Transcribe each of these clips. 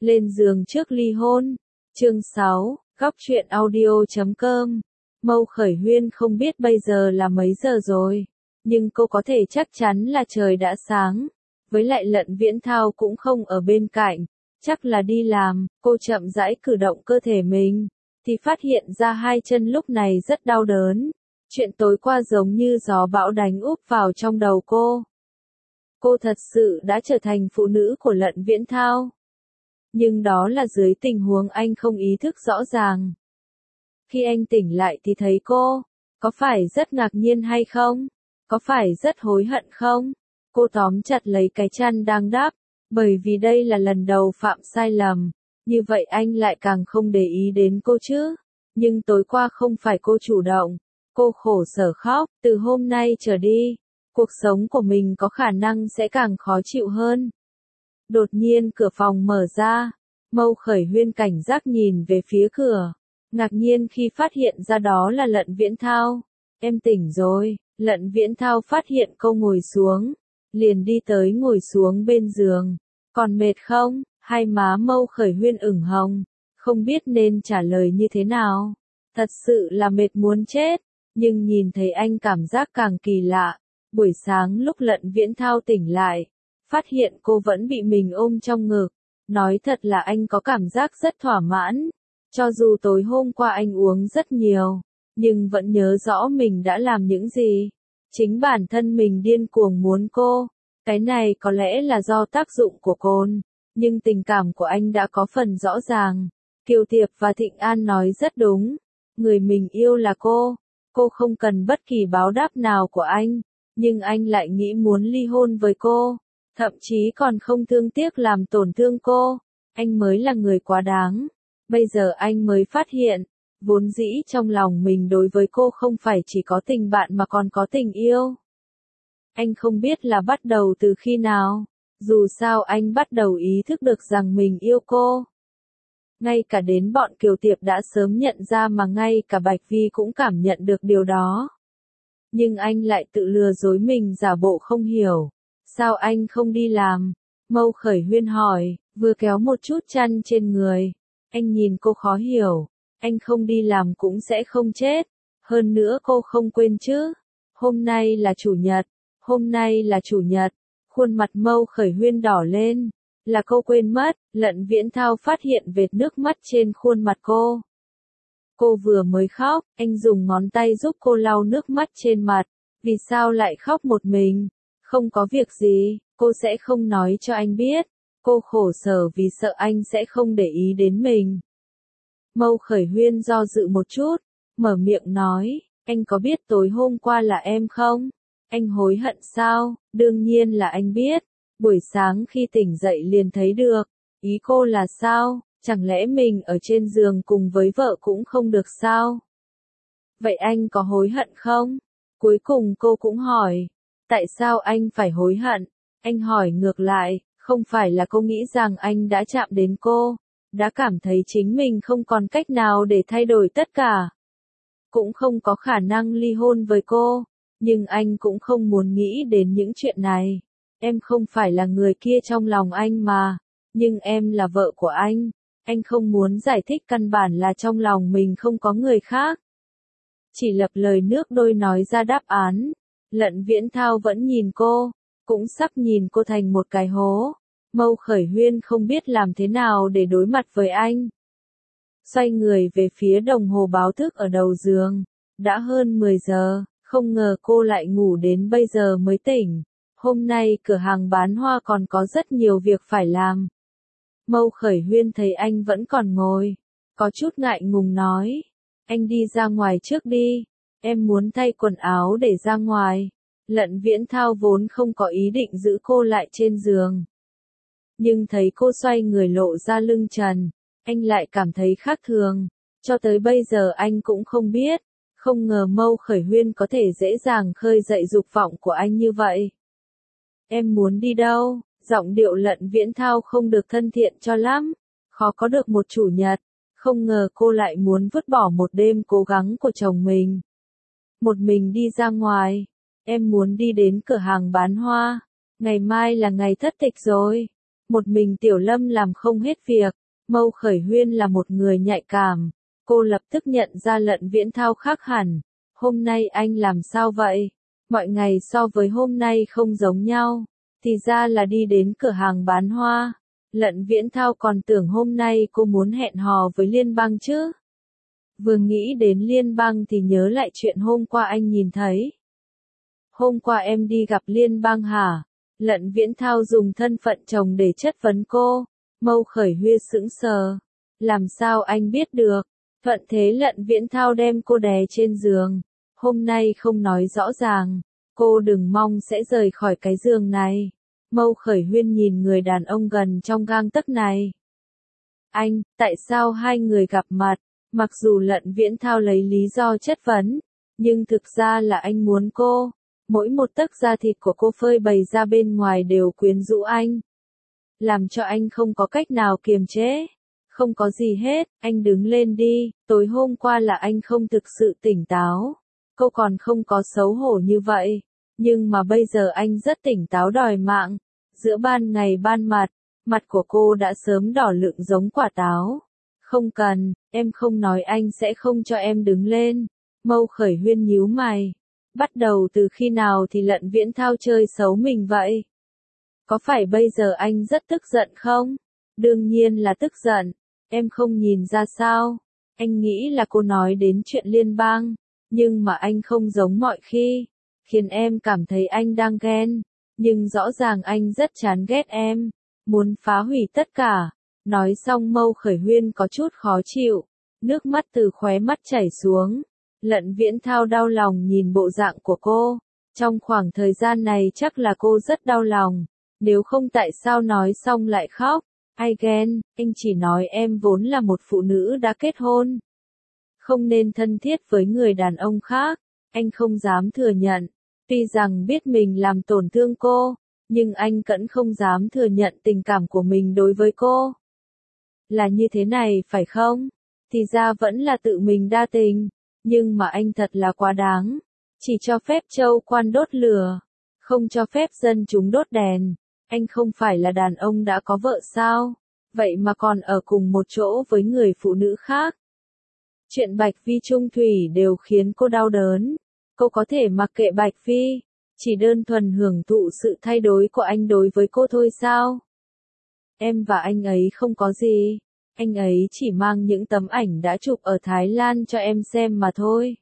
Lên giường trước ly hôn. Chương 6, Góc truyện audio.com. Mâu Khởi Huyên không biết bây giờ là mấy giờ rồi, nhưng cô có thể chắc chắn là trời đã sáng. Với lại Lận Viễn Thao cũng không ở bên cạnh, chắc là đi làm. Cô chậm rãi cử động cơ thể mình, thì phát hiện ra hai chân lúc này rất đau đớn. Chuyện tối qua giống như gió bão đánh úp vào trong đầu cô. Cô thật sự đã trở thành phụ nữ của Lận Viễn Thao. Nhưng đó là dưới tình huống anh không ý thức rõ ràng. Khi anh tỉnh lại thì thấy cô, có phải rất ngạc nhiên hay không? Có phải rất hối hận không? Cô tóm chặt lấy cái chăn đang đắp, bởi vì đây là lần đầu phạm sai lầm, như vậy anh lại càng không để ý đến cô chứ. Nhưng tối qua không phải cô chủ động, cô khổ sở khóc, từ hôm nay trở đi, cuộc sống của mình có khả năng sẽ càng khó chịu hơn. Đột nhiên cửa phòng mở ra, Mâu Khởi Huyên cảnh giác nhìn về phía cửa, ngạc nhiên khi phát hiện ra đó là Lận Viễn Thao. Em tỉnh rồi. Lận Viễn Thao phát hiện cô ngồi xuống, liền đi tới ngồi xuống bên giường. Còn mệt không? Hai má Mâu Khởi Huyên ửng hồng, không biết nên trả lời như thế nào. Thật sự là mệt muốn chết, nhưng nhìn thấy anh cảm giác càng kỳ lạ. Buổi sáng lúc Lận Viễn Thao tỉnh lại, phát hiện cô vẫn bị mình ôm trong ngực. Nói thật là anh có cảm giác rất thỏa mãn. Cho dù tối hôm qua anh uống rất nhiều, nhưng vẫn nhớ rõ mình đã làm những gì. Chính bản thân mình điên cuồng muốn cô. Cái này có lẽ là do tác dụng của cồn, nhưng tình cảm của anh đã có phần rõ ràng. Kiều Tiệp và Thịnh An nói rất đúng. Người mình yêu là cô. Cô không cần bất kỳ báo đáp nào của anh, nhưng anh lại nghĩ muốn ly hôn với cô. Thậm chí còn không thương tiếc làm tổn thương cô. Anh mới là người quá đáng. Bây giờ anh mới phát hiện, vốn dĩ trong lòng mình đối với cô không phải chỉ có tình bạn mà còn có tình yêu. Anh không biết là bắt đầu từ khi nào, dù sao anh bắt đầu ý thức được rằng mình yêu cô. Ngay cả đến bọn Kiều Tiệp đã sớm nhận ra mà ngay cả Bạch Vi cũng cảm nhận được điều đó. Nhưng anh lại tự lừa dối mình giả bộ không hiểu. Sao anh không đi làm? Mâu Khởi Huyên hỏi, vừa kéo một chút chăn trên người. Anh nhìn cô khó hiểu. Anh không đi làm cũng sẽ không chết. Hơn nữa cô không quên chứ. Hôm nay là chủ nhật. Hôm nay là chủ nhật. Khuôn mặt Mâu Khởi Huyên đỏ lên. Là cô quên mất. Lận Viễn Thao phát hiện vệt nước mắt trên khuôn mặt cô. Cô vừa mới khóc, anh dùng ngón tay giúp cô lau nước mắt trên mặt. Vì sao lại khóc một mình? Không có việc gì, cô sẽ không nói cho anh biết. Cô khổ sở vì sợ anh sẽ không để ý đến mình. Mâu Khởi Huyên do dự một chút, mở miệng nói, anh có biết tối hôm qua là em không? Anh hối hận sao? Đương nhiên là anh biết. Buổi sáng khi tỉnh dậy liền thấy được. Ý cô là sao? Chẳng lẽ mình ở trên giường cùng với vợ cũng không được sao? Vậy anh có hối hận không? Cuối cùng cô cũng hỏi. Tại sao anh phải hối hận? Anh hỏi ngược lại, không phải là cô nghĩ rằng anh đã chạm đến cô, đã cảm thấy chính mình không còn cách nào để thay đổi tất cả. Cũng không có khả năng ly hôn với cô, nhưng anh cũng không muốn nghĩ đến những chuyện này. Em không phải là người kia trong lòng anh mà, nhưng em là vợ của anh. Anh không muốn giải thích căn bản là trong lòng mình không có người khác. Chỉ lập lời nước đôi nói ra đáp án. Lận Viễn Thao vẫn nhìn cô, cũng sắp nhìn cô thành một cái hố. Mâu Khởi Huyên không biết làm thế nào để đối mặt với anh. Xoay người về phía đồng hồ báo thức ở đầu giường. Đã hơn 10 giờ, không ngờ cô lại ngủ đến bây giờ mới tỉnh. Hôm nay cửa hàng bán hoa còn có rất nhiều việc phải làm. Mâu Khởi Huyên thấy anh vẫn còn ngồi, có chút ngại ngùng nói. Anh đi ra ngoài trước đi, em muốn thay quần áo để ra ngoài. Lận Viễn Thao vốn không có ý định giữ cô lại trên giường. Nhưng thấy cô xoay người lộ ra lưng trần, anh lại cảm thấy khác thường. Cho tới bây giờ anh cũng không biết, không ngờ Mâu Khởi Huyên có thể dễ dàng khơi dậy dục vọng của anh như vậy. Em muốn đi đâu? Giọng điệu Lận Viễn Thao không được thân thiện cho lắm, khó có được một chủ nhật. Không ngờ cô lại muốn vứt bỏ một đêm cố gắng của chồng mình. Một mình đi ra ngoài. Em muốn đi đến cửa hàng bán hoa. Ngày mai là ngày thất tịch rồi. Một mình Tiểu Lâm làm không hết việc, Mâu Khởi Huyên là một người nhạy cảm. Cô lập tức nhận ra Lận Viễn Thao khác hẳn. Hôm nay anh làm sao vậy? Mọi ngày so với hôm nay không giống nhau. Thì ra là đi đến cửa hàng bán hoa. Lận Viễn Thao còn tưởng hôm nay cô muốn hẹn hò với Liên Bang chứ. Vừa nghĩ đến Liên Bang thì nhớ lại chuyện hôm qua anh nhìn thấy. Hôm qua em đi gặp Liên Bang hả? Lận Viễn Thao dùng thân phận chồng để chất vấn cô. Mâu Khởi Huyên sững sờ. Làm sao anh biết được? Thuận thế Lận Viễn Thao đem cô đè trên giường. Hôm nay không nói rõ ràng. Cô đừng mong sẽ rời khỏi cái giường này. Mâu Khởi Huyên nhìn người đàn ông gần trong gang tấc này. Anh, tại sao hai người gặp mặt? Mặc dù Lận Viễn Thao lấy lý do chất vấn, nhưng thực ra là anh muốn cô. Mỗi một tấc da thịt của cô phơi bày ra bên ngoài đều quyến rũ anh. Làm cho anh không có cách nào kiềm chế. Không có gì hết, anh đứng lên đi, tối hôm qua là anh không thực sự tỉnh táo. Cô còn không có xấu hổ như vậy. Nhưng mà bây giờ anh rất tỉnh táo đòi mạng. Giữa ban ngày ban mặt, mặt của cô đã sớm đỏ lựng giống quả táo. Không cần, em không nói anh sẽ không cho em đứng lên. Mâu Khởi Huyên nhíu mày. Bắt đầu từ khi nào thì Lận Viễn Thao chơi xấu mình vậy? Có phải bây giờ anh rất tức giận không? Đương nhiên là tức giận. Em không nhìn ra sao? Anh nghĩ là cô nói đến chuyện Liên Bang. Nhưng mà anh không giống mọi khi. Khiến em cảm thấy anh đang ghen. Nhưng rõ ràng anh rất chán ghét em. Muốn phá hủy tất cả. Nói xong Mâu Khởi Huyên có chút khó chịu. Nước mắt từ khóe mắt chảy xuống. Lận Viễn Thao đau lòng nhìn bộ dạng của cô. Trong khoảng thời gian này chắc là cô rất đau lòng. Nếu không tại sao nói xong lại khóc. Ai ghen, anh chỉ nói em vốn là một phụ nữ đã kết hôn. Không nên thân thiết với người đàn ông khác. Anh không dám thừa nhận. Tuy rằng biết mình làm tổn thương cô, nhưng anh vẫn không dám thừa nhận tình cảm của mình đối với cô. Là như thế này phải không? Thì ra vẫn là tự mình đa tình. Nhưng mà anh thật là quá đáng. Chỉ cho phép châu quan đốt lửa. Không cho phép dân chúng đốt đèn. Anh không phải là đàn ông đã có vợ sao? Vậy mà còn ở cùng một chỗ với người phụ nữ khác. Chuyện Bạch Phi chung thủy đều khiến cô đau đớn. Cô có thể mặc kệ Bạch Phi. Chỉ đơn thuần hưởng thụ sự thay đổi của anh đối với cô thôi sao? Em và anh ấy không có gì. Anh ấy chỉ mang những tấm ảnh đã chụp ở Thái Lan cho em xem mà thôi.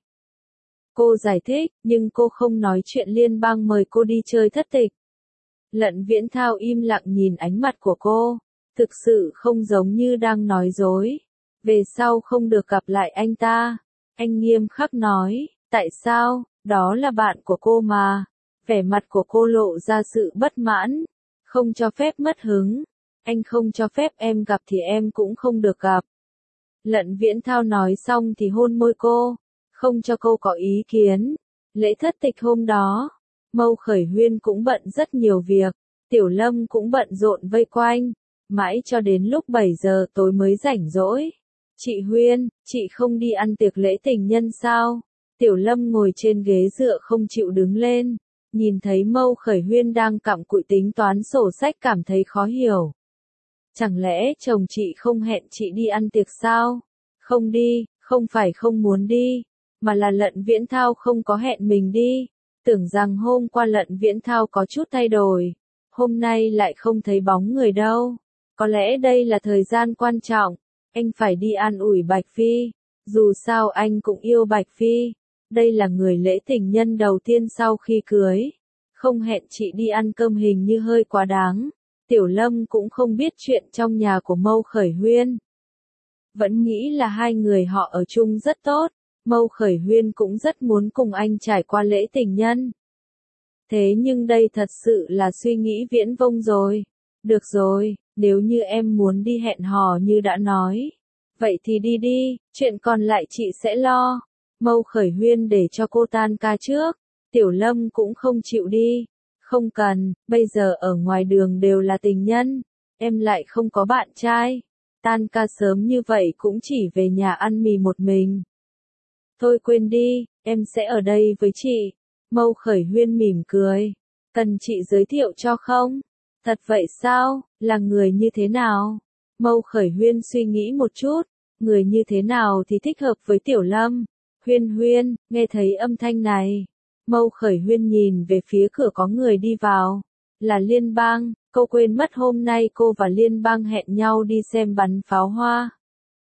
Cô giải thích, nhưng cô không nói chuyện Liên Bang mời cô đi chơi thất tịch. Lận Viễn Thao im lặng nhìn ánh mặt của cô. Thực sự không giống như đang nói dối. Về sau không được gặp lại anh ta. Anh nghiêm khắc nói, tại sao, đó là bạn của cô mà. Vẻ mặt của cô lộ ra sự bất mãn. Không cho phép mất hứng. Anh không cho phép em gặp thì em cũng không được gặp. Lận Viễn Thao nói xong thì hôn môi cô. Không cho cô có ý kiến. Lễ thất tịch hôm đó, Mâu Khởi Huyên cũng bận rất nhiều việc. Tiểu Lâm cũng bận rộn vây quanh. Mãi cho đến lúc 7 giờ tối mới rảnh rỗi. Chị Huyên, chị không đi ăn tiệc lễ tình nhân sao? Tiểu Lâm ngồi trên ghế dựa không chịu đứng lên. Nhìn thấy Mâu Khởi Huyên đang cặm cụi tính toán sổ sách cảm thấy khó hiểu. Chẳng lẽ chồng chị không hẹn chị đi ăn tiệc sao? Không đi, không phải không muốn đi, mà là Lận Viễn Thao không có hẹn mình đi. Tưởng rằng hôm qua Lận Viễn Thao có chút thay đổi. Hôm nay lại không thấy bóng người đâu. Có lẽ đây là thời gian quan trọng. Anh phải đi an ủi Bạch Phi. Dù sao anh cũng yêu Bạch Phi. Đây là người lễ tình nhân đầu tiên sau khi cưới. Không hẹn chị đi ăn cơm hình như hơi quá đáng. Tiểu Lâm cũng không biết chuyện trong nhà của Mâu Khởi Huyên. Vẫn nghĩ là hai người họ ở chung rất tốt. Mâu Khởi Huyên cũng rất muốn cùng anh trải qua lễ tình nhân. Thế nhưng đây thật sự là suy nghĩ viễn vông rồi. Được rồi, nếu như em muốn đi hẹn hò như đã nói. Vậy thì đi đi, chuyện còn lại chị sẽ lo. Mâu Khởi Huyên để cho cô tan ca trước. Tiểu Lâm cũng không chịu đi. Không cần, bây giờ ở ngoài đường đều là tình nhân. Em lại không có bạn trai. Tan ca sớm như vậy cũng chỉ về nhà ăn mì một mình. Thôi quên đi, em sẽ ở đây với chị. Mâu Khởi Huyên mỉm cười. Cần chị giới thiệu cho không? Thật vậy sao? Là người như thế nào? Mâu Khởi Huyên suy nghĩ một chút, người như thế nào thì thích hợp với Tiểu Lâm? Huyên Huyên, nghe thấy âm thanh này. Mâu Khởi Huyên nhìn về phía cửa có người đi vào. Là Liên Bang, cô quên mất hôm nay cô và Liên Bang hẹn nhau đi xem bắn pháo hoa.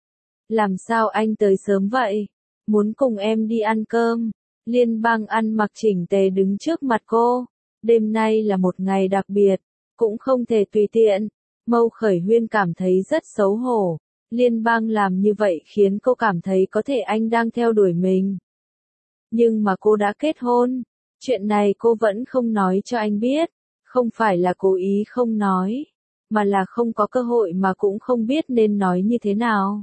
Làm sao anh tới sớm vậy? Muốn cùng em đi ăn cơm. Liên Bang ăn mặc chỉnh tề đứng trước mặt cô. Đêm nay là một ngày đặc biệt, cũng không thể tùy tiện. Mâu Khởi Huyên cảm thấy rất xấu hổ. Liên Bang làm như vậy khiến cô cảm thấy có thể anh đang theo đuổi mình. Nhưng mà cô đã kết hôn. Chuyện này cô vẫn không nói cho anh biết. Không phải là cố ý không nói, mà là không có cơ hội mà cũng không biết nên nói như thế nào.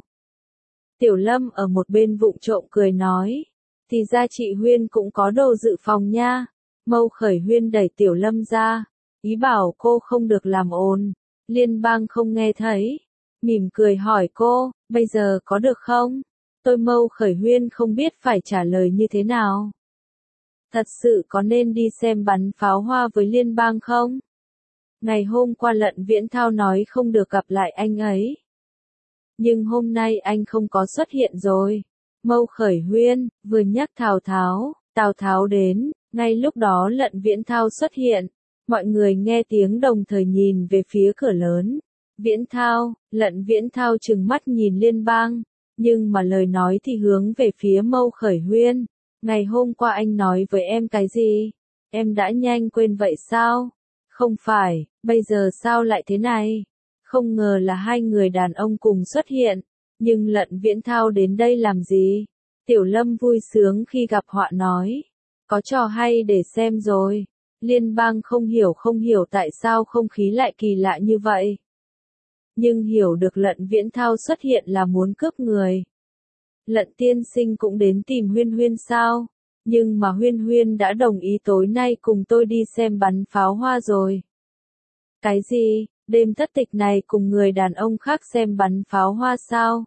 Tiểu Lâm ở một bên vụng trộm cười nói. Thì ra chị Huyên cũng có đồ dự phòng nha. Mâu Khởi Huyên đẩy Tiểu Lâm ra. Ý bảo cô không được làm ồn. Liên Bang không nghe thấy. Mỉm cười hỏi cô, bây giờ có được không? Tôi Mâu Khởi Huyên không biết phải trả lời như thế nào. Thật sự có nên đi xem bắn pháo hoa với Liên Bang không? Ngày hôm qua Lận Viễn Thao nói không được gặp lại anh ấy. Nhưng hôm nay anh không có xuất hiện rồi. Mâu Khởi Huyên, vừa nhắc Tào Tháo đến, ngay lúc đó Lận Viễn Thao xuất hiện. Mọi người nghe tiếng đồng thời nhìn về phía cửa lớn. Viễn Thao, Lận Viễn Thao trừng mắt nhìn Liên Bang, nhưng mà lời nói thì hướng về phía Mâu Khởi Huyên. Ngày hôm qua anh nói với em cái gì? Em đã nhanh quên vậy sao? Không phải, bây giờ sao lại thế này? Không ngờ là hai người đàn ông cùng xuất hiện, nhưng Lận Viễn Thao đến đây làm gì? Tiểu Lâm vui sướng khi gặp họa nói. Có trò hay để xem rồi. Liên Bang không hiểu tại sao không khí lại kỳ lạ như vậy. Nhưng hiểu được Lận Viễn Thao xuất hiện là muốn cướp người. Lận tiên sinh cũng đến tìm Huyên Huyên sao? Nhưng mà Huyên Huyên đã đồng ý tối nay cùng tôi đi xem bắn pháo hoa rồi. Cái gì? Đêm thất tịch này cùng người đàn ông khác xem bắn pháo hoa sao?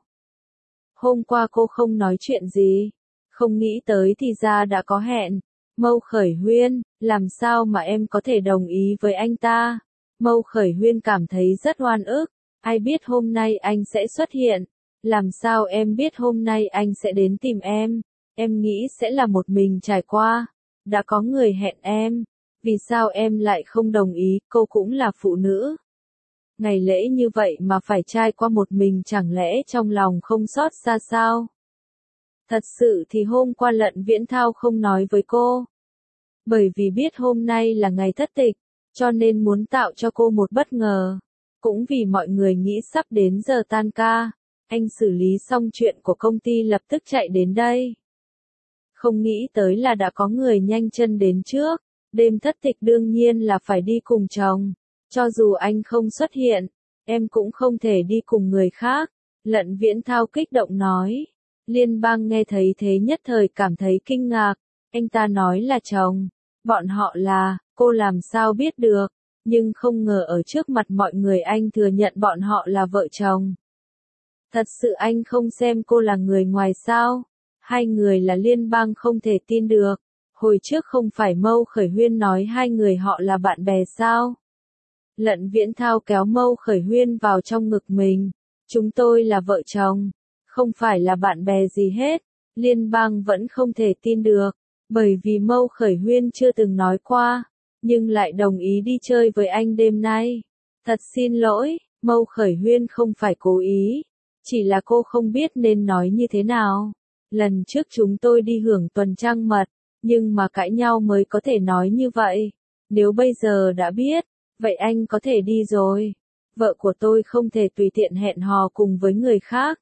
Hôm qua cô không nói chuyện gì. Không nghĩ tới thì ra đã có hẹn. Mâu Khởi Huyên, làm sao mà em có thể đồng ý với anh ta? Mâu Khởi Huyên cảm thấy rất oan ức. Ai biết hôm nay anh sẽ xuất hiện? Làm sao em biết hôm nay anh sẽ đến tìm em? Em nghĩ sẽ là một mình trải qua. Đã có người hẹn em. Vì sao em lại không đồng ý, cô cũng là phụ nữ. Ngày lễ như vậy mà phải trải qua một mình chẳng lẽ trong lòng không xót xa sao? Thật sự thì hôm qua Lận Viễn Thao không nói với cô. Bởi vì biết hôm nay là ngày thất tịch, cho nên muốn tạo cho cô một bất ngờ. Cũng vì mọi người nghĩ sắp đến giờ tan ca, anh xử lý xong chuyện của công ty lập tức chạy đến đây. Không nghĩ tới là đã có người nhanh chân đến trước, đêm thất tịch đương nhiên là phải đi cùng chồng. Cho dù anh không xuất hiện, em cũng không thể đi cùng người khác. Lận Viễn Thao kích động nói. Liên Bang nghe thấy thế nhất thời cảm thấy kinh ngạc. Anh ta nói là chồng. Bọn họ là, cô làm sao biết được. Nhưng không ngờ ở trước mặt mọi người anh thừa nhận bọn họ là vợ chồng. Thật sự anh không xem cô là người ngoài sao? Hai người là Liên Bang không thể tin được. Hồi trước không phải Mâu Khởi Huyên nói hai người họ là bạn bè sao? Lận Viễn Thao kéo Mâu Khởi Huyên vào trong ngực mình. Chúng tôi là vợ chồng, không phải là bạn bè gì hết. Liên Bang vẫn không thể tin được, bởi vì Mâu Khởi Huyên chưa từng nói qua, nhưng lại đồng ý đi chơi với anh đêm nay. Thật xin lỗi, Mâu Khởi Huyên không phải cố ý, chỉ là cô không biết nên nói như thế nào. Lần trước chúng tôi đi hưởng tuần trăng mật, nhưng mà cãi nhau mới có thể nói như vậy. Nếu bây giờ đã biết, vậy anh có thể đi rồi. Vợ của tôi không thể tùy tiện hẹn hò cùng với người khác.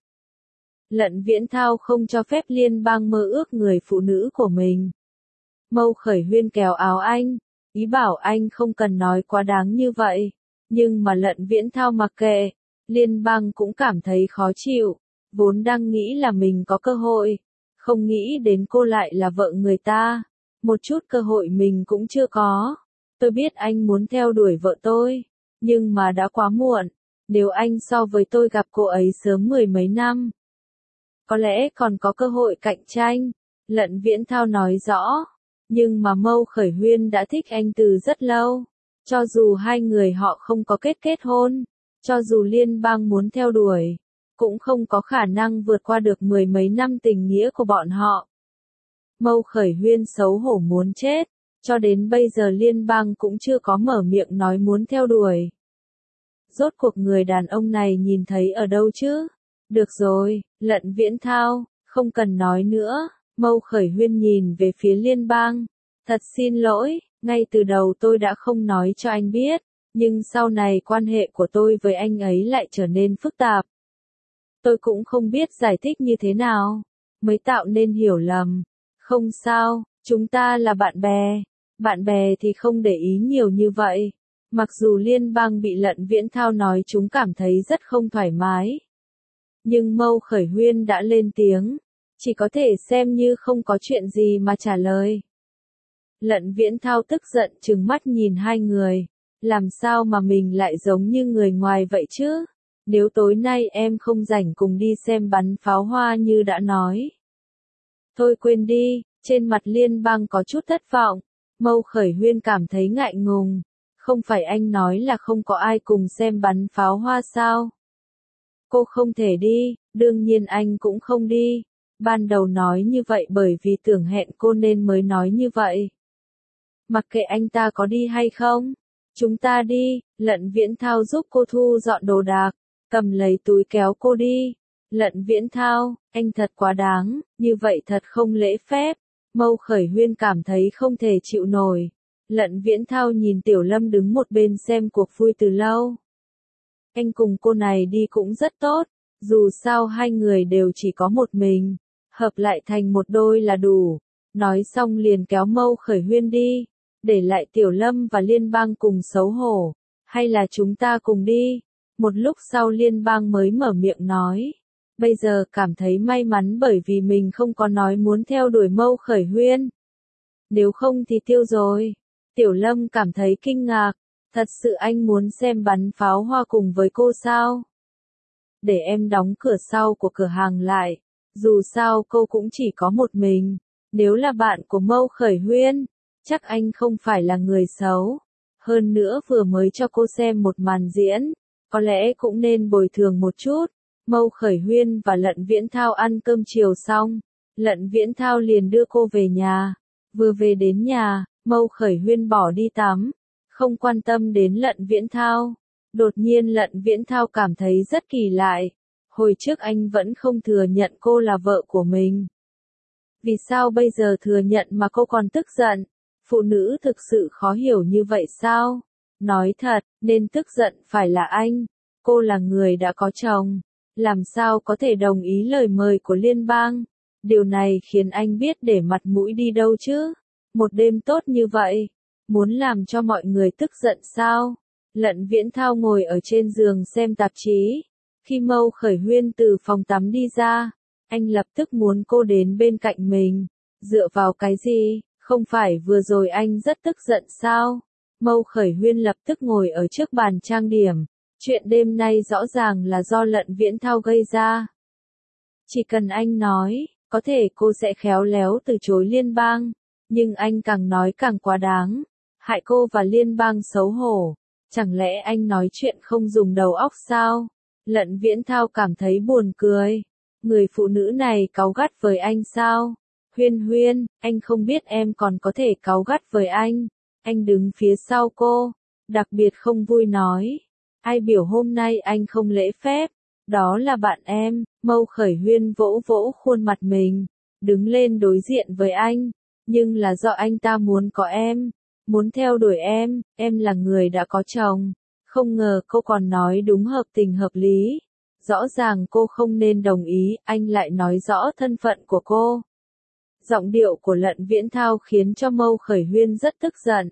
Lận Viễn Thao không cho phép Liên Bang mơ ước người phụ nữ của mình. Mâu Khởi Huyên kéo áo anh, ý bảo anh không cần nói quá đáng như vậy. Nhưng mà Lận Viễn Thao mặc kệ, Liên Bang cũng cảm thấy khó chịu, vốn đang nghĩ là mình có cơ hội, không nghĩ đến cô lại là vợ người ta, một chút cơ hội mình cũng chưa có. Tôi biết anh muốn theo đuổi vợ tôi, nhưng mà đã quá muộn, nếu anh so với tôi gặp cô ấy sớm 10 mấy năm, có lẽ còn có cơ hội cạnh tranh. Lận Viễn Thao nói rõ, nhưng mà Mâu Khởi Huyên đã thích anh từ rất lâu, cho dù hai người họ không có kết hôn, Cho dù liên bang muốn theo đuổi, cũng không có khả năng vượt qua được mười mấy năm tình nghĩa của bọn họ. Mâu Khởi Huyên xấu hổ muốn chết, cho đến bây giờ liên bang cũng chưa có mở miệng nói muốn theo đuổi. Rốt cuộc người đàn ông này nhìn thấy ở đâu chứ? Được rồi, Lận Viễn Thao, không cần nói nữa. Mâu Khởi Huyên nhìn về phía liên bang. Thật xin lỗi, ngay từ đầu tôi đã không nói cho anh biết, nhưng sau này quan hệ của tôi với anh ấy lại trở nên phức tạp. Tôi cũng không biết giải thích như thế nào, mới tạo nên hiểu lầm. Không sao, chúng ta là bạn bè thì không để ý nhiều như vậy. Mặc dù liên bang bị Lận Viễn Thao nói chúng cảm thấy rất không thoải mái. Nhưng Mâu Khởi Huyên đã lên tiếng, chỉ có thể xem như không có chuyện gì mà trả lời. Lận Viễn Thao tức giận trừng mắt nhìn hai người, làm sao mà mình lại giống như người ngoài vậy chứ? Nếu tối nay em không rảnh cùng đi xem bắn pháo hoa như đã nói. Thôi quên đi, trên mặt liên bang có chút thất vọng. Mâu Khởi Huyên cảm thấy ngại ngùng. Không phải anh nói là không có ai cùng xem bắn pháo hoa sao? Cô không thể đi, đương nhiên anh cũng không đi. Ban đầu nói như vậy bởi vì tưởng hẹn cô nên mới nói như vậy. Mặc kệ anh ta có đi hay không, chúng ta đi. Lận Viễn Thao giúp cô thu dọn đồ đạc, cầm lấy túi kéo cô đi. Lận Viễn Thao, anh thật quá đáng, như vậy thật không lễ phép. Mâu Khởi Huyên cảm thấy không thể chịu nổi. Lận Viễn Thao nhìn Tiểu Lâm đứng một bên xem cuộc vui từ lâu. Anh cùng cô này đi cũng rất tốt, dù sao hai người đều chỉ có một mình, hợp lại thành một đôi là đủ. Nói xong liền kéo Mâu Khởi Huyên đi, để lại Tiểu Lâm và Liên Bang cùng xấu hổ. Hay là chúng ta cùng đi? Một lúc sau Liên Bang mới mở miệng nói. Bây giờ cảm thấy may mắn bởi vì mình không có nói muốn theo đuổi Mâu Khởi Huyên. Nếu không thì tiêu rồi. Tiểu Lâm cảm thấy kinh ngạc. Thật sự anh muốn xem bắn pháo hoa cùng với cô sao? Để em đóng cửa sau của cửa hàng lại. Dù sao cô cũng chỉ có một mình. Nếu là bạn của Mâu Khởi Huyên, chắc anh không phải là người xấu. Hơn nữa vừa mới cho cô xem một màn diễn, có lẽ cũng nên bồi thường một chút. Mâu Khởi Huyên và Lận Viễn Thao ăn cơm chiều xong, Lận Viễn Thao liền đưa cô về nhà. Vừa về đến nhà, Mâu Khởi Huyên bỏ đi tắm, không quan tâm đến Lận Viễn Thao. Đột nhiên Lận Viễn Thao cảm thấy rất kỳ lạ. Hồi trước anh vẫn không thừa nhận cô là vợ của mình. Vì sao bây giờ thừa nhận mà cô còn tức giận? Phụ nữ thực sự khó hiểu như vậy sao? Nói thật, nên tức giận phải là anh. Cô là người đã có chồng. Làm sao có thể đồng ý lời mời của liên bang? Điều này khiến anh biết để mặt mũi đi đâu chứ? Một đêm tốt như vậy, muốn làm cho mọi người tức giận sao? Lận Viễn Thao ngồi ở trên giường xem tạp chí. Khi Mâu Khởi Huyên từ phòng tắm đi ra, anh lập tức muốn cô đến bên cạnh mình. Dựa vào cái gì? Không phải vừa rồi anh rất tức giận sao? Mâu Khởi Huyên lập tức ngồi ở trước bàn trang điểm. Chuyện đêm nay rõ ràng là do Lận Viễn Thao gây ra. Chỉ cần anh nói, có thể cô sẽ khéo léo từ chối liên bang. Nhưng anh càng nói càng quá đáng. Hại cô và liên bang xấu hổ. Chẳng lẽ anh nói chuyện không dùng đầu óc sao? Lận Viễn Thao cảm thấy buồn cười. Người phụ nữ này cáu gắt với anh sao? Huyên Huyên, anh không biết em còn có thể cáu gắt với anh. Anh đứng phía sau cô, đặc biệt không vui nói. Ai biểu hôm nay anh không lễ phép? Đó là bạn em. Mâu Khởi Huyên vỗ vỗ khuôn mặt mình, đứng lên đối diện với anh. Nhưng là do anh ta muốn có em, muốn theo đuổi em là người đã có chồng. Không ngờ cô còn nói đúng hợp tình hợp lý. Rõ ràng cô không nên đồng ý, anh lại nói rõ thân phận của cô. Giọng điệu của Lận Viễn Thao khiến cho Mâu Khởi Huyên rất tức giận.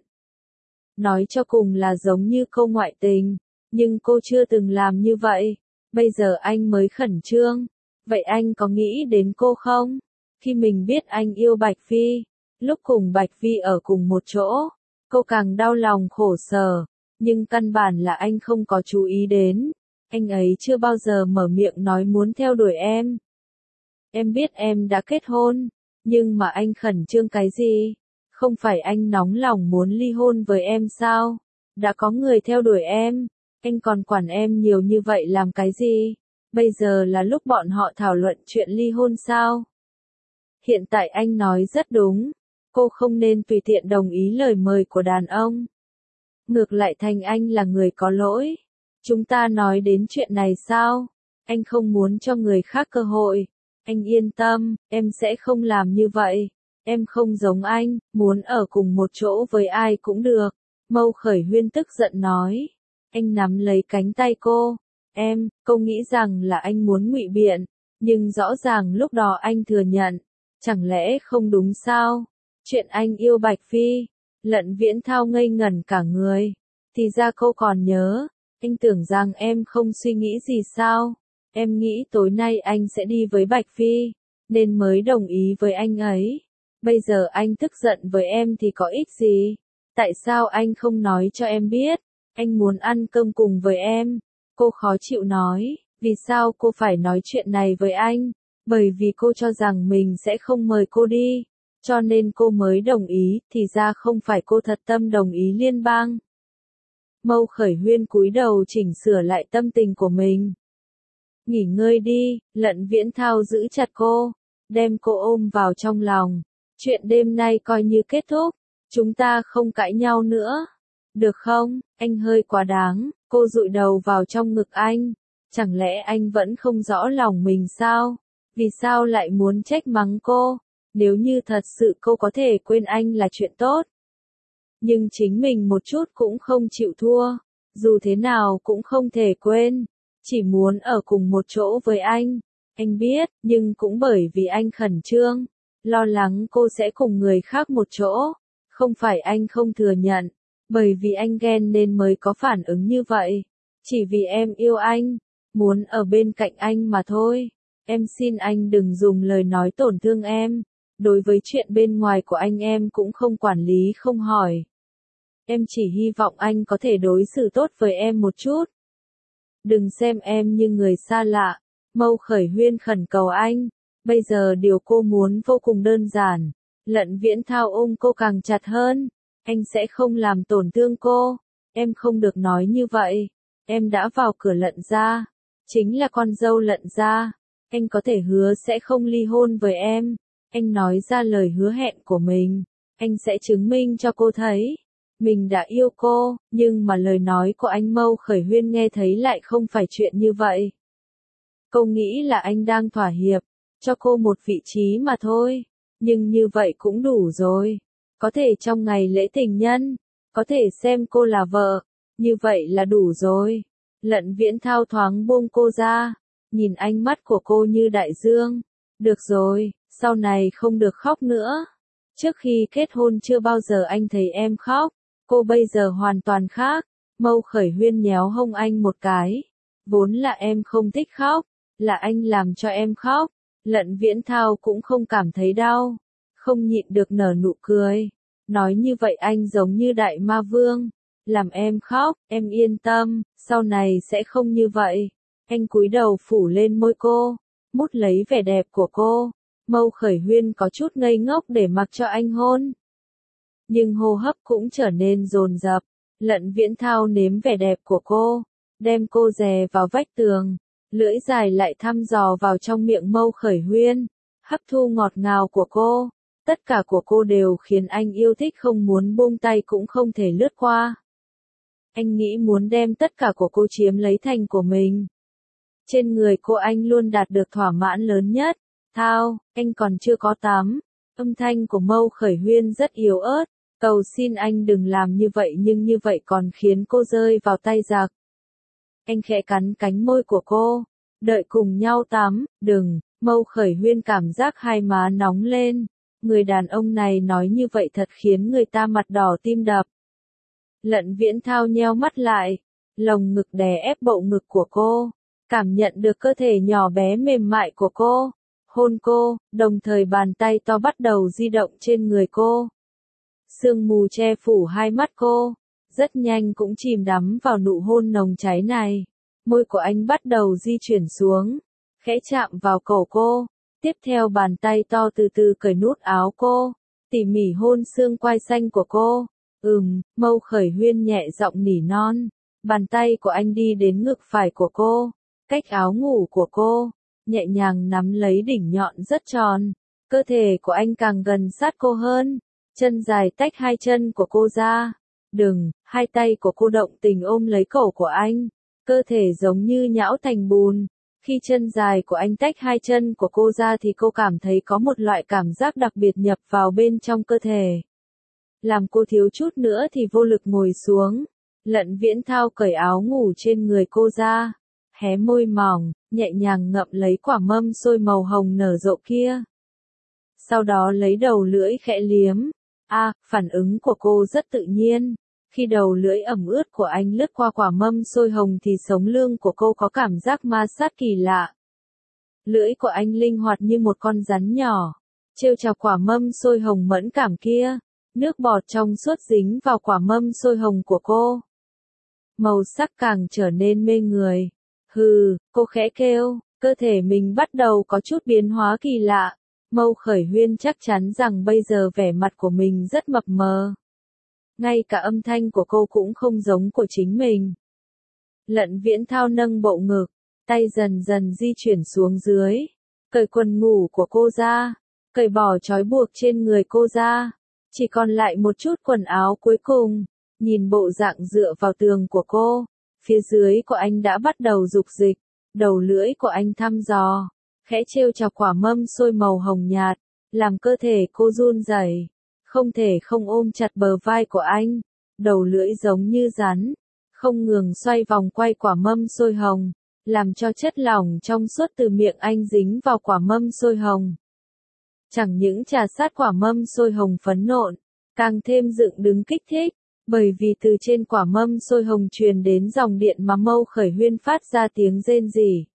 Nói cho cùng là giống như cô ngoại tình, nhưng cô chưa từng làm như vậy. Bây giờ anh mới khẩn trương. Vậy anh có nghĩ đến cô không? Khi mình biết anh yêu Bạch Phi, lúc cùng Bạch Phi ở cùng một chỗ, cô càng đau lòng khổ sở. Nhưng căn bản là anh không có chú ý đến. Anh ấy chưa bao giờ mở miệng nói muốn theo đuổi em. Em biết em đã kết hôn, nhưng mà anh khẩn trương cái gì? Không phải anh nóng lòng muốn ly hôn với em sao? Đã có người theo đuổi em, Anh còn quản em nhiều như vậy làm cái gì? Bây giờ là lúc bọn họ thảo luận chuyện ly hôn sao? Hiện tại anh nói rất đúng. Cô không nên tùy tiện đồng ý lời mời của đàn ông. Ngược lại thành anh là người có lỗi. Chúng ta nói đến chuyện này sao? Anh không muốn cho người khác cơ hội. Anh yên tâm, em sẽ không làm như vậy. Em không giống anh, muốn ở cùng một chỗ với ai cũng được. Mâu Khởi Huyên tức giận nói. Anh nắm lấy cánh tay cô. Cô nghĩ rằng là anh muốn ngụy biện. Nhưng rõ ràng lúc đó anh thừa nhận. Chẳng lẽ không đúng sao? Chuyện anh yêu Bạch Phi. Lận Viễn Thao ngây ngẩn cả người. Thì ra cô còn nhớ. Anh tưởng rằng em không suy nghĩ gì sao? Em nghĩ tối nay anh sẽ đi với Bạch Phi. Nên mới đồng ý với anh ấy. Bây giờ anh tức giận với em thì có ích gì? Tại sao anh không nói cho em biết? Anh muốn ăn cơm cùng với em. Cô khó chịu nói. Vì sao cô phải nói chuyện này với anh? Bởi vì cô cho rằng mình sẽ không mời cô đi. Cho nên cô mới đồng ý, thì ra không phải cô thật tâm đồng ý liên bang. Mâu Khởi Huyên cúi đầu chỉnh sửa lại tâm tình của mình. Nghỉ ngơi đi, Lận Viễn Thao giữ chặt cô, đem cô ôm vào trong lòng. Chuyện đêm nay coi như kết thúc, chúng ta không cãi nhau nữa. Được không, anh hơi quá đáng, cô dụi đầu vào trong ngực anh. Chẳng lẽ anh vẫn không rõ lòng mình sao? Vì sao lại muốn trách mắng cô? Nếu như thật sự cô có thể quên anh là chuyện tốt. Nhưng chính mình một chút cũng không chịu thua. Dù thế nào cũng không thể quên. Chỉ muốn ở cùng một chỗ với anh. Anh biết, nhưng cũng bởi vì anh khẩn trương. Lo lắng cô sẽ cùng người khác một chỗ. Không phải anh không thừa nhận. Bởi vì anh ghen nên mới có phản ứng như vậy. Chỉ vì em yêu anh. Muốn ở bên cạnh anh mà thôi. Em xin anh đừng dùng lời nói tổn thương em. Đối với chuyện bên ngoài của anh em cũng không quản lý không hỏi. Em chỉ hy vọng anh có thể đối xử tốt với em một chút. Đừng xem em như người xa lạ. Mâu Khởi Huyên khẩn cầu anh. Bây giờ điều cô muốn vô cùng đơn giản. Lận Viễn Thao ôm cô càng chặt hơn. Anh sẽ không làm tổn thương cô. Em không được nói như vậy. Em đã vào cửa Lận gia. Chính là con dâu Lận gia. Anh có thể hứa sẽ không ly hôn với em. Anh nói ra lời hứa hẹn của mình. Anh sẽ chứng minh cho cô thấy. Mình đã yêu cô, nhưng mà lời nói của anh Mâu Khởi Huyên nghe thấy lại không phải chuyện như vậy. Cô nghĩ là anh đang thỏa hiệp, cho cô một vị trí mà thôi. Nhưng như vậy cũng đủ rồi. Có thể trong ngày lễ tình nhân, có thể xem cô là vợ. Như vậy là đủ rồi. Lận Viễn Thao thoáng buông cô ra. Nhìn ánh mắt của cô như đại dương. Được rồi, sau này không được khóc nữa. Trước khi kết hôn chưa bao giờ anh thấy em khóc. Cô bây giờ hoàn toàn khác. Mâu Khởi Huyên nhéo hông anh một cái. Vốn là em không thích khóc. Là anh làm cho em khóc. Lận Viễn Thao cũng không cảm thấy đau. Không nhịn được nở nụ cười. Nói như vậy anh giống như đại ma vương. Làm em khóc, em yên tâm, sau này sẽ không như vậy. Anh cúi đầu phủ lên môi cô. Mút lấy vẻ đẹp của cô. Mâu Khởi Huyên có chút ngây ngốc để mặc cho anh hôn. Nhưng hô hấp cũng trở nên dồn dập. Lận Viễn Thao nếm vẻ đẹp của cô. Đem cô đè vào vách tường. Lưỡi dài lại thăm dò vào trong miệng Mâu Khởi Huyên. Hấp thu ngọt ngào của cô. Tất cả của cô đều khiến anh yêu thích không muốn buông tay cũng không thể lướt qua. Anh nghĩ muốn đem tất cả của cô chiếm lấy thành của mình. Trên người cô anh luôn đạt được thỏa mãn lớn nhất. Thao, anh còn chưa có tắm. Âm thanh của Mâu Khởi Huyên rất yếu ớt. Cầu xin anh đừng làm như vậy nhưng như vậy còn khiến cô rơi vào tay giặc. Anh khẽ cắn cánh môi của cô. Đợi cùng nhau tắm, đừng. Mâu Khởi Huyên cảm giác hai má nóng lên. Người đàn ông này nói như vậy thật khiến người ta mặt đỏ tim đập. Lận Viễn Thao nheo mắt lại. Lồng ngực đè ép bậu ngực của cô. Cảm nhận được cơ thể nhỏ bé mềm mại của cô. Hôn cô, đồng thời bàn tay to bắt đầu di động trên người cô. Sương mù che phủ hai mắt cô. Rất nhanh cũng chìm đắm vào nụ hôn nồng cháy này. Môi của anh bắt đầu di chuyển xuống. Khẽ chạm vào cổ cô. Tiếp theo bàn tay to từ từ cởi nút áo cô. Tỉ mỉ hôn xương quai xanh của cô. Mâu Khởi Huyên nhẹ giọng nỉ non. Bàn tay của anh đi đến ngực phải của cô, cách áo ngủ của cô, nhẹ nhàng nắm lấy đỉnh nhọn rất tròn. Cơ thể của anh càng gần sát cô hơn, chân dài tách hai chân của cô ra. Đừng, hai tay của cô động tình ôm lấy cổ của anh, cơ thể giống như nhão thành bùn. Khi chân dài của anh tách hai chân của cô ra thì cô cảm thấy có một loại cảm giác đặc biệt nhập vào bên trong cơ thể. Làm cô thiếu chút nữa thì vô lực ngồi xuống. Lận Viễn Thao cởi áo ngủ trên người cô ra, hé môi mỏng, nhẹ nhàng ngậm lấy quả mâm xôi màu hồng nở rộ kia. Sau đó lấy đầu lưỡi khẽ liếm. Phản ứng của cô rất tự nhiên. Khi đầu lưỡi ẩm ướt của anh lướt qua quả mâm xôi hồng thì sống lưng của cô có cảm giác ma sát kỳ lạ. Lưỡi của anh linh hoạt như một con rắn nhỏ, trêu chọc quả mâm xôi hồng mẫn cảm kia. Nước bọt trong suốt dính vào quả mâm xôi hồng của cô. Màu sắc càng trở nên mê người. Hừ, cô khẽ kêu, cơ thể mình bắt đầu có chút biến hóa kỳ lạ. Mâu Khởi Huyên chắc chắn rằng bây giờ vẻ mặt của mình rất mập mờ. Ngay cả âm thanh của cô cũng không giống của chính mình. Lận Viễn Thao nâng bộ ngực, tay dần dần di chuyển xuống dưới, cởi quần ngủ của cô ra, cởi bỏ trói buộc trên người cô ra, chỉ còn lại một chút quần áo cuối cùng. Nhìn bộ dạng dựa vào tường của cô, phía dưới của anh đã bắt đầu dục dịch, đầu lưỡi của anh thăm dò, khẽ trêu chọc quả mâm xôi màu hồng nhạt, làm cơ thể cô run rẩy, không thể không ôm chặt bờ vai của anh, đầu lưỡi giống như rắn, không ngừng xoay vòng quay quả mâm xôi hồng, làm cho chất lỏng trong suốt từ miệng anh dính vào quả mâm xôi hồng. Chẳng những trà sát quả mâm xôi hồng phấn nộn, càng thêm dựng đứng kích thích, bởi vì từ trên quả mâm xôi hồng truyền đến dòng điện mà Mâu Khởi Huyên phát ra tiếng rên rỉ.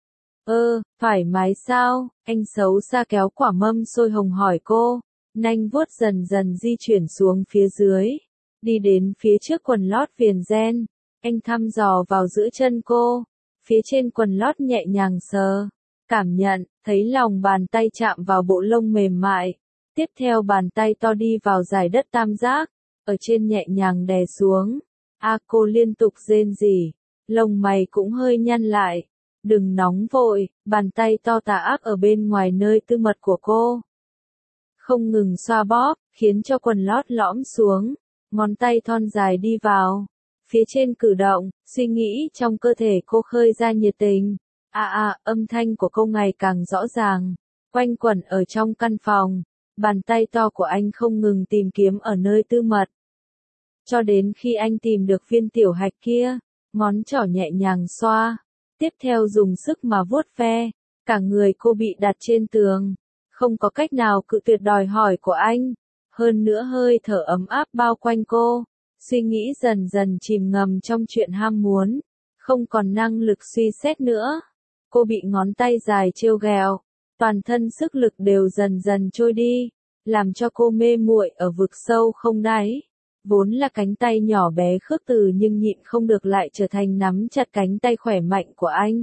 Thoải mái sao? Anh xấu xa kéo quả mâm xôi hồng hỏi cô, nanh vuốt dần dần di chuyển xuống phía dưới, đi đến phía trước quần lót viền ren, anh thăm dò vào giữa chân cô, phía trên quần lót nhẹ nhàng sờ, cảm nhận, thấy lòng bàn tay chạm vào bộ lông mềm mại, tiếp theo bàn tay to đi vào dải đất tam giác, ở trên nhẹ nhàng đè xuống. Cô liên tục rên rỉ, lông mày cũng hơi nhăn lại. Đừng nóng vội, bàn tay to tà ác ở bên ngoài nơi tư mật của cô. Không ngừng xoa bóp, khiến cho quần lót lõm xuống, ngón tay thon dài đi vào. Phía trên cử động, suy nghĩ trong cơ thể cô khơi ra nhiệt tình. Âm thanh của cô ngày càng rõ ràng, quanh quẩn ở trong căn phòng. Bàn tay to của anh không ngừng tìm kiếm ở nơi tư mật. Cho đến khi anh tìm được viên tiểu hạch kia, ngón trỏ nhẹ nhàng xoa, tiếp theo dùng sức mà vuốt ve, cả người cô bị đặt trên tường, không có cách nào cự tuyệt đòi hỏi của anh, hơn nữa hơi thở ấm áp bao quanh cô, suy nghĩ dần dần chìm ngầm trong chuyện ham muốn, không còn năng lực suy xét nữa. Cô bị ngón tay dài trêu ghẹo, toàn thân sức lực đều dần dần trôi đi, làm cho cô mê muội ở vực sâu không đáy. Vốn là cánh tay nhỏ bé khước từ nhưng nhịn không được lại trở thành nắm chặt cánh tay khỏe mạnh của anh.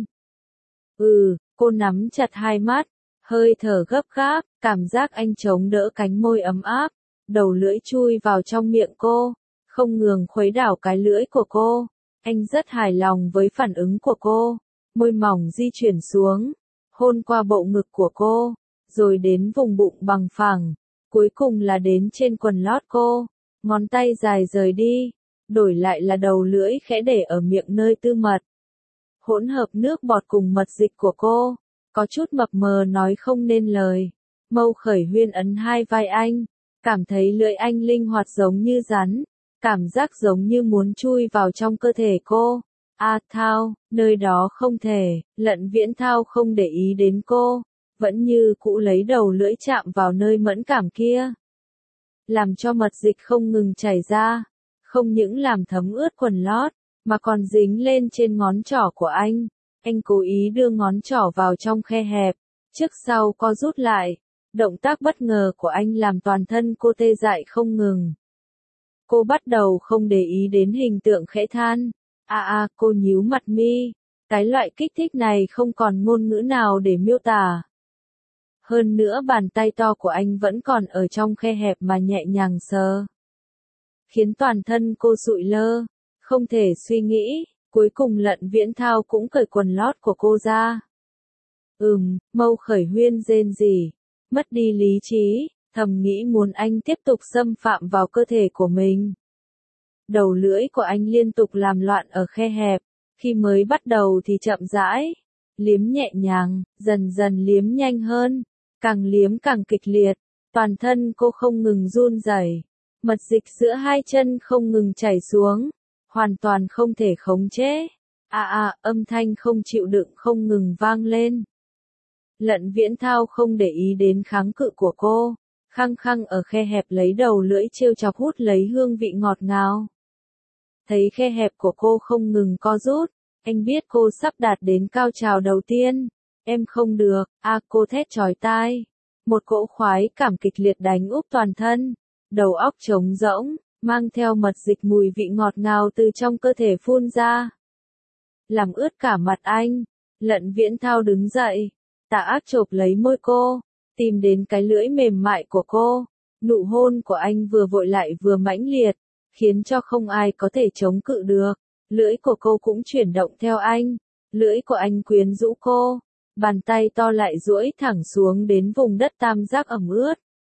Cô nắm chặt hai mắt, hơi thở gấp gáp, cảm giác anh chống đỡ cánh môi ấm áp, đầu lưỡi chui vào trong miệng cô, không ngừng khuấy đảo cái lưỡi của cô. Anh rất hài lòng với phản ứng của cô, môi mỏng di chuyển xuống, hôn qua bộ ngực của cô, rồi đến vùng bụng bằng phẳng, cuối cùng là đến trên quần lót cô. Ngón tay dài rời đi, đổi lại là đầu lưỡi khẽ để ở miệng nơi tư mật. Hỗn hợp nước bọt cùng mật dịch của cô, có chút mập mờ nói không nên lời. Mâu Khởi Huyên ấn hai vai anh, cảm thấy lưỡi anh linh hoạt giống như rắn, cảm giác giống như muốn chui vào trong cơ thể cô. Thao, nơi đó không thể, Lận Viễn Thao không để ý đến cô, vẫn như cũ lấy đầu lưỡi chạm vào nơi mẫn cảm kia, làm cho mật dịch không ngừng chảy ra, không những làm thấm ướt quần lót, mà còn dính lên trên ngón trỏ của anh. Anh cố ý đưa ngón trỏ vào trong khe hẹp, trước sau co rút lại. Động tác bất ngờ của anh làm toàn thân cô tê dại không ngừng. Cô bắt đầu không để ý đến hình tượng khẽ than. Cô nhíu mặt mi. Cái loại kích thích này không còn ngôn ngữ nào để miêu tả. Hơn nữa bàn tay to của anh vẫn còn ở trong khe hẹp mà nhẹ nhàng sờ, khiến toàn thân cô sụi lơ, Không thể suy nghĩ, cuối cùng Lận Viễn Thao cũng cởi quần lót của cô ra. Mâu Khởi Huyên rên rỉ, mất đi lý trí, thầm nghĩ muốn anh tiếp tục xâm phạm vào cơ thể của mình. Đầu lưỡi của anh liên tục làm loạn ở khe hẹp, khi mới bắt đầu thì chậm rãi, liếm nhẹ nhàng, dần dần liếm nhanh hơn, càng liếm càng kịch liệt, toàn thân cô không ngừng run rẩy, mật dịch giữa hai chân không ngừng chảy xuống, hoàn toàn không thể khống chế. Âm thanh không chịu đựng không ngừng vang lên. Lận Viễn Thao không để ý đến kháng cự của cô, khăng khăng ở khe hẹp lấy đầu lưỡi trêu chọc hút lấy hương vị ngọt ngào. Thấy khe hẹp của cô không ngừng co rút, anh biết cô sắp đạt đến cao trào đầu tiên. Em không được, cô thét chói tai. Một cỗ khoái cảm kịch liệt đánh úp toàn thân, đầu óc trống rỗng, mang theo mật dịch mùi vị ngọt ngào từ trong cơ thể phun ra. Làm ướt cả mặt anh, Lận Viễn Thao đứng dậy, tà ác chộp lấy môi cô, tìm đến cái lưỡi mềm mại của cô. Nụ hôn của anh vừa vội lại vừa mãnh liệt, khiến cho không ai có thể chống cự được. Lưỡi của cô cũng chuyển động theo anh, lưỡi của anh quyến rũ cô, bàn tay to lại duỗi thẳng xuống đến vùng đất tam giác ẩm ướt.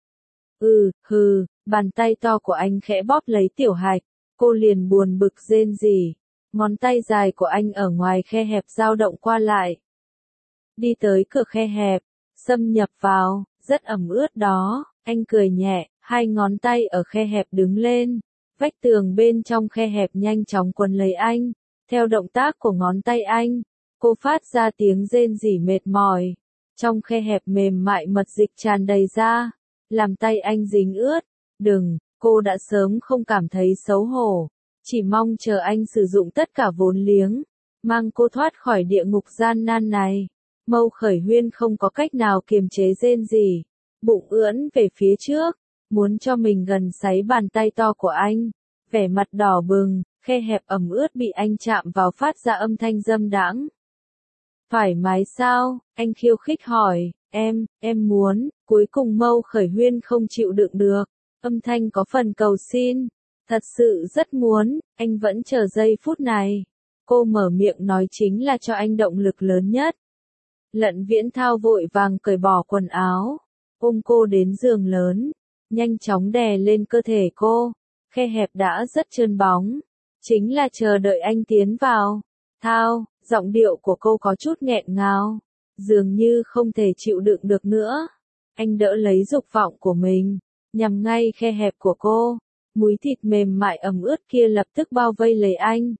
Bàn tay to của anh khẽ bóp lấy tiểu hạch, cô liền buồn bực rên rỉ, ngón tay dài của anh ở ngoài khe hẹp dao động qua lại. Đi tới cửa khe hẹp, xâm nhập vào, rất ẩm ướt đó, anh cười nhẹ, hai ngón tay ở khe hẹp đứng lên. Vách tường bên trong khe hẹp nhanh chóng quấn lấy anh, theo động tác của ngón tay anh, cô phát ra tiếng rên rỉ mệt mỏi. Trong khe hẹp mềm mại mật dịch tràn đầy ra, làm tay anh dính ướt. Đừng, cô đã sớm không cảm thấy xấu hổ, chỉ mong chờ anh sử dụng tất cả vốn liếng, mang cô thoát khỏi địa ngục gian nan này. Mâu Khởi Huyên không có cách nào kiềm chế rên rỉ, bụng ưỡn về phía trước, muốn cho mình gần sáy bàn tay to của anh, vẻ mặt đỏ bừng, khe hẹp ẩm ướt bị anh chạm vào phát ra âm thanh dâm đãng. Thoải mái sao? Anh khiêu khích hỏi, em muốn, cuối cùng Mâu Khởi Huyên không chịu đựng được, âm thanh có phần cầu xin, thật sự rất muốn, anh vẫn chờ giây phút này. Cô mở miệng nói chính là cho anh động lực lớn nhất. Lận Viễn Thao vội vàng cởi bỏ quần áo, ôm cô đến giường lớn, nhanh chóng đè lên cơ thể cô, khe hẹp đã rất trơn bóng, chính là chờ đợi anh tiến vào. Thao, giọng điệu của cô có chút nghẹn ngào, dường như không thể chịu đựng được nữa. Anh đỡ lấy dục vọng của mình, nhằm ngay khe hẹp của cô, múi thịt mềm mại ẩm ướt kia lập tức bao vây lấy anh.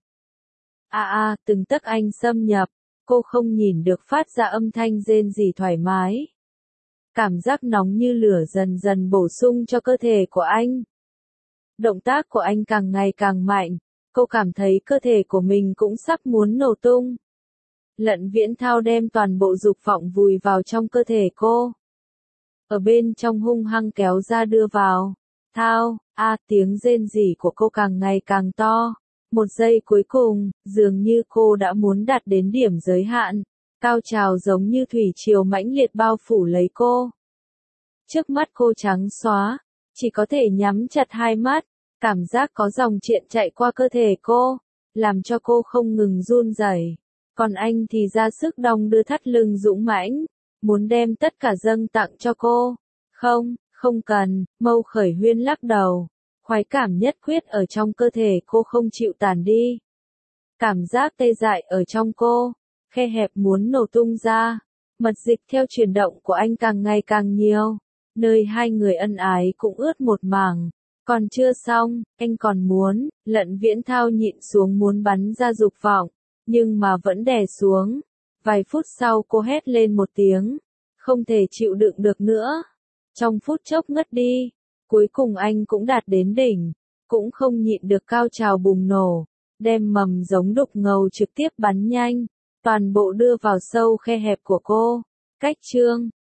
Từng tấc anh xâm nhập, cô không nhìn được phát ra âm thanh rên rỉ thoải mái. Cảm giác nóng như lửa dần dần bổ sung cho cơ thể của anh. Động tác của anh càng ngày càng mạnh, cô cảm thấy cơ thể của mình cũng sắp muốn nổ tung. Lận Viễn Thao đem toàn bộ dục vọng vùi vào trong cơ thể cô. Ở bên trong hung hăng kéo ra đưa vào. Thao, tiếng rên rỉ của cô càng ngày càng to. Một giây cuối cùng, dường như cô đã muốn đạt đến điểm giới hạn. Cao trào giống như thủy triều mãnh liệt bao phủ lấy cô. Trước mắt cô trắng xóa, chỉ có thể nhắm chặt hai mắt, cảm giác có dòng triện chạy qua cơ thể cô, làm cho cô không ngừng run rẩy. Còn anh thì ra sức đong đưa thắt lưng dũng mãnh, muốn đem tất cả dâng tặng cho cô. Không cần, Mâu Khởi Huyên lắc đầu. Khoái cảm nhất quyết ở trong cơ thể cô không chịu tàn đi. Cảm giác tê dại ở trong cô, khe hẹp muốn nổ tung ra. Mật dịch theo chuyển động của anh càng ngày càng nhiều. Nơi hai người ân ái cũng ướt một mảng. Còn chưa xong, anh còn muốn. Lận Viễn Thao nhịn xuống muốn bắn ra dục vọng, nhưng mà vẫn đè xuống. Vài phút sau cô hét lên một tiếng, không thể chịu đựng được nữa. Trong phút chốc ngất đi. Cuối cùng anh cũng đạt đến đỉnh, cũng không nhịn được cao trào bùng nổ, đem mầm giống đục ngầu trực tiếp bắn nhanh, toàn bộ đưa vào sâu khe hẹp của cô. Cách chương